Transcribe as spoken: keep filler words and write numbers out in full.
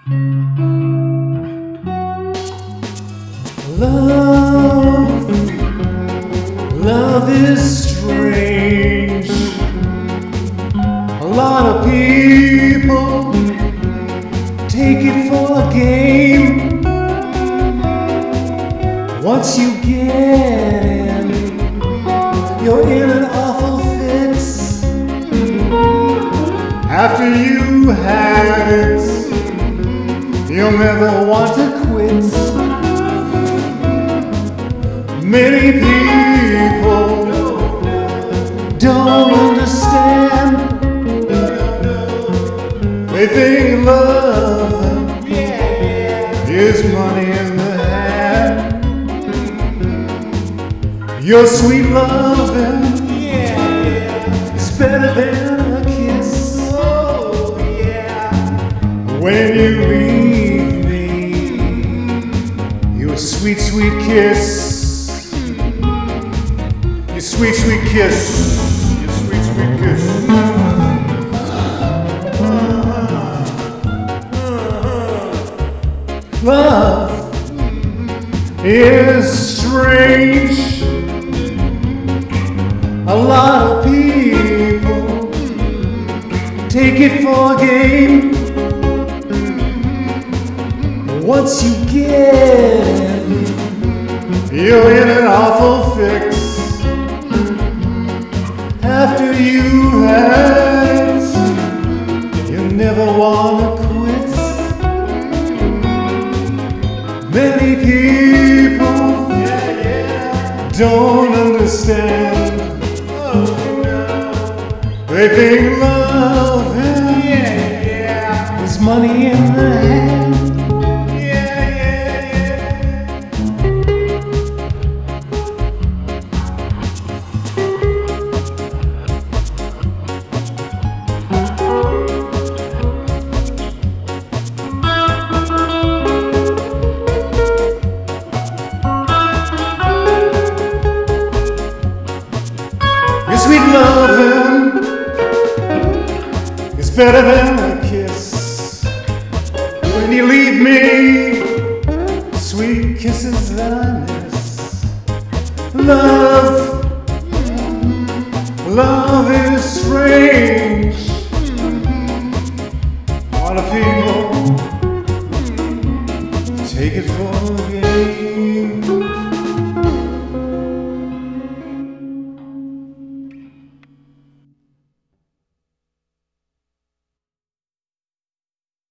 Love, love is strange. A lot of people take it for a game. Once you get in, you're in an awful fix. After you have it, you'll never want to quit. Many people don't understand. They think love is money in the hand. Your sweet loving is better than a kiss. When you leave me, your sweet, sweet kiss. Your sweet, sweet kiss. Your sweet, sweet kiss. Love is strange. A lot of people take it for a game. Once you get it, you're in an awful fix. After you had it, you never wanna quit. Many people don't understand. They think love is money in the hand. Sweet loving is better than a kiss. When you leave me, sweet kisses that I miss. Love, love is strange. A lot of people take it for a game.